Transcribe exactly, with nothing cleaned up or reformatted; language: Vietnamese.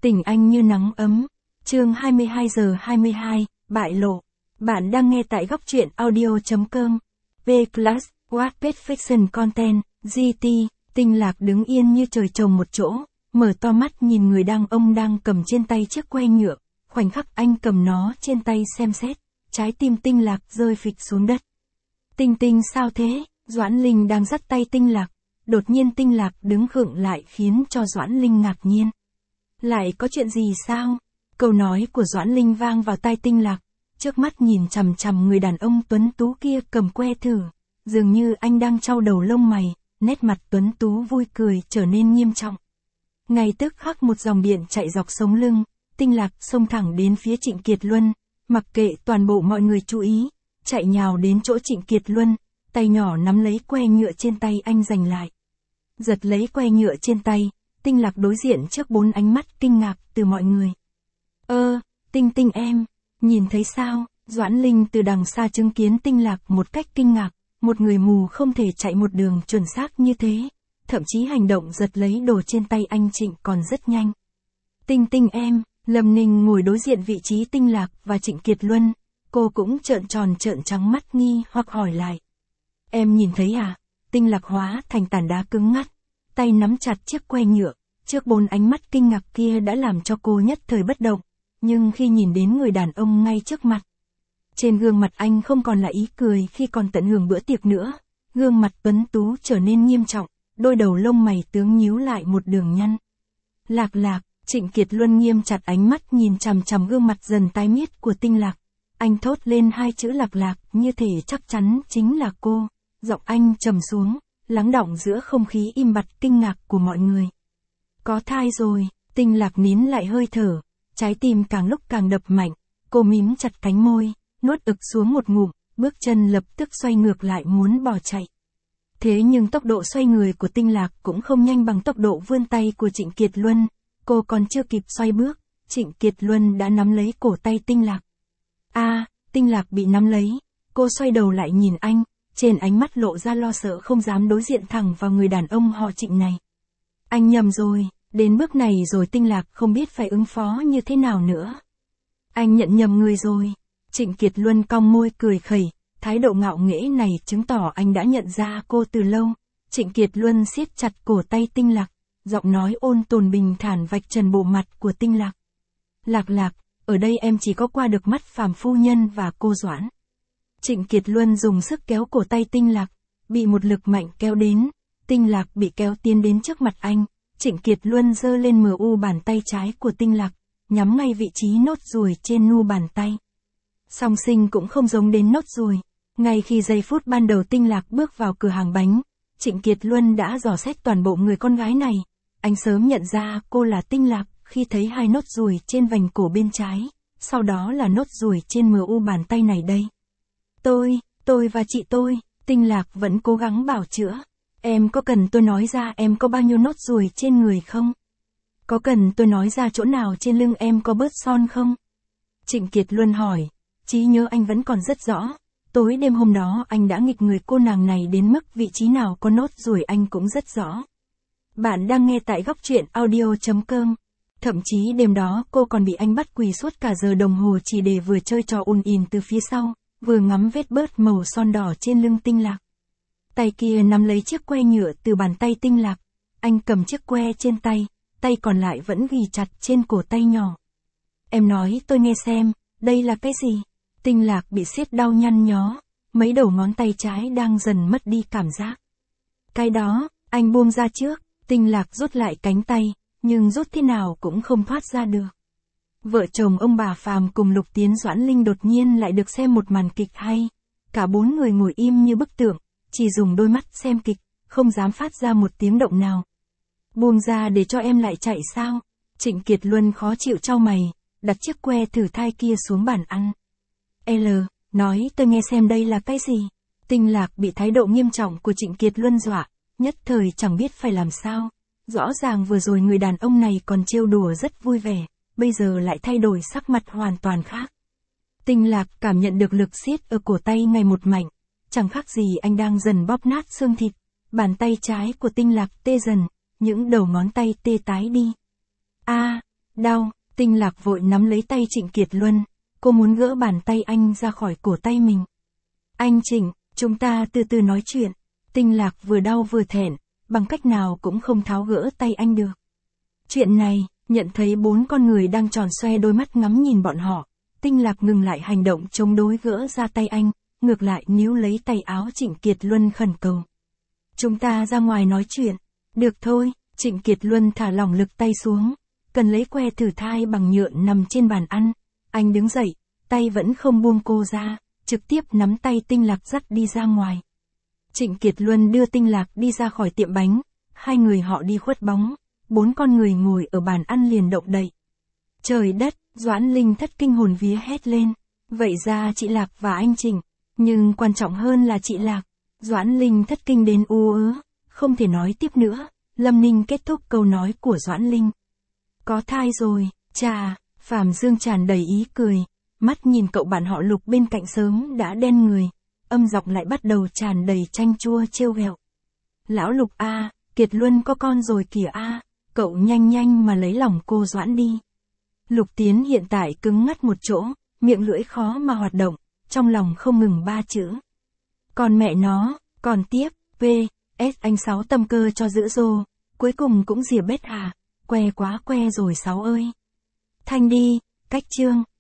Tình anh như nắng ấm. Chương hai mươi hai giờ hai mươi hai, bại lộ. Bạn đang nghe tại góc truyện audio chấm com. V plus, Wattpad Fiction Content, giê tê, Tinh Lạc đứng yên như trời trồng một chỗ, mở to mắt nhìn người đàn ông đang cầm trên tay chiếc que nhựa. Khoảnh khắc anh cầm nó trên tay xem xét, trái tim Tinh Lạc rơi phịch xuống đất. Tinh Tinh sao thế? Doãn Linh đang dắt tay Tinh Lạc. Đột nhiên Tinh Lạc đứng khựng lại khiến cho Doãn Linh ngạc nhiên. Lại có chuyện gì sao? Câu nói của Doãn Linh vang vào tai Tinh Lạc, trước mắt nhìn chằm chằm người đàn ông tuấn tú kia cầm que thử, dường như anh đang trao đầu lông mày, nét mặt tuấn tú vui cười trở nên nghiêm trọng. Ngay tức khắc một dòng điện chạy dọc sống lưng, Tinh Lạc xông thẳng đến phía Trịnh Kiệt Luân, mặc kệ toàn bộ mọi người chú ý, chạy nhào đến chỗ Trịnh Kiệt Luân, tay nhỏ nắm lấy que nhựa trên tay anh giành lại. Giật lấy que nhựa trên tay, Tinh Lạc đối diện trước bốn ánh mắt kinh ngạc từ mọi người. Ơ, Tinh Tinh em, nhìn thấy sao? Doãn Linh từ đằng xa chứng kiến Tinh Lạc một cách kinh ngạc, một người mù không thể chạy một đường chuẩn xác như thế, thậm chí hành động giật lấy đồ trên tay anh Trịnh còn rất nhanh. Tinh Tinh em, Lâm Ninh ngồi đối diện vị trí Tinh Lạc và Trịnh Kiệt Luân, cô cũng trợn tròn trợn trắng mắt nghi hoặc hỏi lại. Em nhìn thấy à? Tinh Lạc hóa thành tảng đá cứng ngắt, tay nắm chặt chiếc que nhựa, trước bốn ánh mắt kinh ngạc kia đã làm cho cô nhất thời bất động, nhưng khi nhìn đến người đàn ông ngay trước mặt, trên gương mặt anh không còn là ý cười khi còn tận hưởng bữa tiệc nữa, gương mặt tuấn tú trở nên nghiêm trọng, đôi đầu lông mày tướng nhíu lại một đường nhăn. Lạc Lạc, Trịnh Kiệt Luân nghiêm chặt ánh mắt nhìn chằm chằm gương mặt dần tái miết của Tinh Lạc, anh thốt lên hai chữ Lạc Lạc như thể chắc chắn chính là cô, giọng anh trầm xuống, lắng đọng giữa không khí im bặt kinh ngạc của mọi người. Có thai rồi, Tinh Lạc nín lại hơi thở, trái tim càng lúc càng đập mạnh, cô mím chặt cánh môi, nuốt ực xuống một ngụm, bước chân lập tức xoay ngược lại muốn bỏ chạy. Thế nhưng tốc độ xoay người của Tinh Lạc cũng không nhanh bằng tốc độ vươn tay của Trịnh Kiệt Luân, cô còn chưa kịp xoay bước, Trịnh Kiệt Luân đã nắm lấy cổ tay Tinh Lạc. A, à, Tinh Lạc bị nắm lấy, cô xoay đầu lại nhìn anh, trên ánh mắt lộ ra lo sợ không dám đối diện thẳng vào người đàn ông họ Trịnh này. Anh nhầm rồi, đến bước này rồi Tinh Lạc không biết phải ứng phó như thế nào nữa. Anh nhận nhầm người rồi. Trịnh Kiệt Luân cong môi cười khẩy, thái độ ngạo nghễ này chứng tỏ anh đã nhận ra cô từ lâu. Trịnh Kiệt Luân siết chặt cổ tay Tinh Lạc, giọng nói ôn tồn bình thản vạch trần bộ mặt của Tinh Lạc. Lạc Lạc, ở đây em chỉ có qua được mắt Phàm phu nhân và cô Doãn. Trịnh Kiệt Luân dùng sức kéo cổ tay Tinh Lạc, bị một lực mạnh kéo đến, Tinh Lạc bị kéo tiến đến trước mặt anh, Trịnh Kiệt Luân giơ lên mờ u bàn tay trái của Tinh Lạc, nhắm ngay vị trí nốt ruồi trên nu bàn tay. Song sinh cũng không giống đến nốt ruồi, ngay khi giây phút ban đầu Tinh Lạc bước vào cửa hàng bánh, Trịnh Kiệt Luân đã dò xét toàn bộ người con gái này, anh sớm nhận ra cô là Tinh Lạc khi thấy hai nốt ruồi trên vành cổ bên trái, sau đó là nốt ruồi trên mờ u bàn tay này đây. Tôi, tôi và chị tôi, Tinh Lạc vẫn cố gắng bảo chữa. Em có cần tôi nói ra em có bao nhiêu nốt ruồi trên người không? Có cần tôi nói ra chỗ nào trên lưng em có bớt son không? Trịnh Kiệt Luân hỏi, trí nhớ anh vẫn còn rất rõ. Tối đêm hôm đó anh đã nghịch người cô nàng này đến mức vị trí nào có nốt ruồi anh cũng rất rõ. Bạn đang nghe tại góc truyện audio chấm com. Thậm chí đêm đó cô còn bị anh bắt quỳ suốt cả giờ đồng hồ chỉ để vừa chơi trò ùn ìn từ phía sau, vừa ngắm vết bớt màu son đỏ trên lưng Tinh Lạc. Tay kia nắm lấy chiếc que nhựa từ bàn tay Tinh Lạc, anh cầm chiếc que trên tay, tay còn lại vẫn ghì chặt trên cổ tay nhỏ. Em nói tôi nghe xem, đây là cái gì? Tinh Lạc bị siết đau nhăn nhó, mấy đầu ngón tay trái đang dần mất đi cảm giác. Cái đó, anh buông ra trước, Tinh Lạc rút lại cánh tay, nhưng rút thế nào cũng không thoát ra được. Vợ chồng ông bà Phàm cùng Lục Tiến Doãn Linh đột nhiên lại được xem một màn kịch hay. Cả bốn người ngồi im như bức tượng, chỉ dùng đôi mắt xem kịch, không dám phát ra một tiếng động nào. Buông ra để cho em lại chạy sao? Trịnh Kiệt Luân khó chịu trao mày, đặt chiếc que thử thai kia xuống bàn ăn. L, nói tôi nghe xem đây là cái gì? Tinh Lạc bị thái độ nghiêm trọng của Trịnh Kiệt Luân dọa, nhất thời chẳng biết phải làm sao. Rõ ràng vừa rồi người đàn ông này còn trêu đùa rất vui vẻ, bây giờ lại thay đổi sắc mặt hoàn toàn khác. Tinh Lạc cảm nhận được lực siết ở cổ tay ngày một mạnh, chẳng khác gì anh đang dần bóp nát xương thịt, bàn tay trái của Tinh Lạc tê dần, những đầu ngón tay tê tái đi. A, đau, Tinh Lạc vội nắm lấy tay Trịnh Kiệt Luân, cô muốn gỡ bàn tay anh ra khỏi cổ tay mình. Anh Trịnh, chúng ta từ từ nói chuyện. Tinh Lạc vừa đau vừa thẹn, bằng cách nào cũng không tháo gỡ tay anh được. Chuyện này, nhận thấy bốn con người đang tròn xoe đôi mắt ngắm nhìn bọn họ, Tinh Lạc ngừng lại hành động chống đối gỡ ra tay anh, ngược lại níu lấy tay áo Trịnh Kiệt Luân khẩn cầu. Chúng ta ra ngoài nói chuyện. Được thôi, Trịnh Kiệt Luân thả lỏng lực tay xuống, cần lấy que thử thai bằng nhựa nằm trên bàn ăn. Anh đứng dậy, tay vẫn không buông cô ra, trực tiếp nắm tay Tinh Lạc dắt đi ra ngoài. Trịnh Kiệt Luân đưa Tinh Lạc đi ra khỏi tiệm bánh, hai người họ đi khuất bóng, bốn con người ngồi ở bàn ăn liền động đậy. Trời đất, Doãn Linh thất kinh hồn vía hét lên, vậy ra chị Lạc và anh Trịnh, nhưng quan trọng hơn là chị Lạc. Doãn Linh thất kinh đến ú ớ, không thể nói tiếp nữa, Lâm Ninh kết thúc câu nói của Doãn Linh. Có thai rồi, chà, Phạm Dương tràn đầy ý cười, mắt nhìn cậu bạn họ Lục bên cạnh sớm đã đen người, âm giọng lại bắt đầu tràn đầy chanh chua trêu ghẹo. Lão Lục a, Kiệt Luân có con rồi kìa a, cậu nhanh nhanh mà lấy lòng cô Doãn đi. Lục Tiến hiện tại cứng ngắt một chỗ, miệng lưỡi khó mà hoạt động, trong lòng không ngừng ba chữ. Còn mẹ nó, còn tiếp, P, S anh Sáu tâm cơ cho giữ rô, cuối cùng cũng rìa bết à, que quá que rồi Sáu ơi. Thanh đi, cách chương.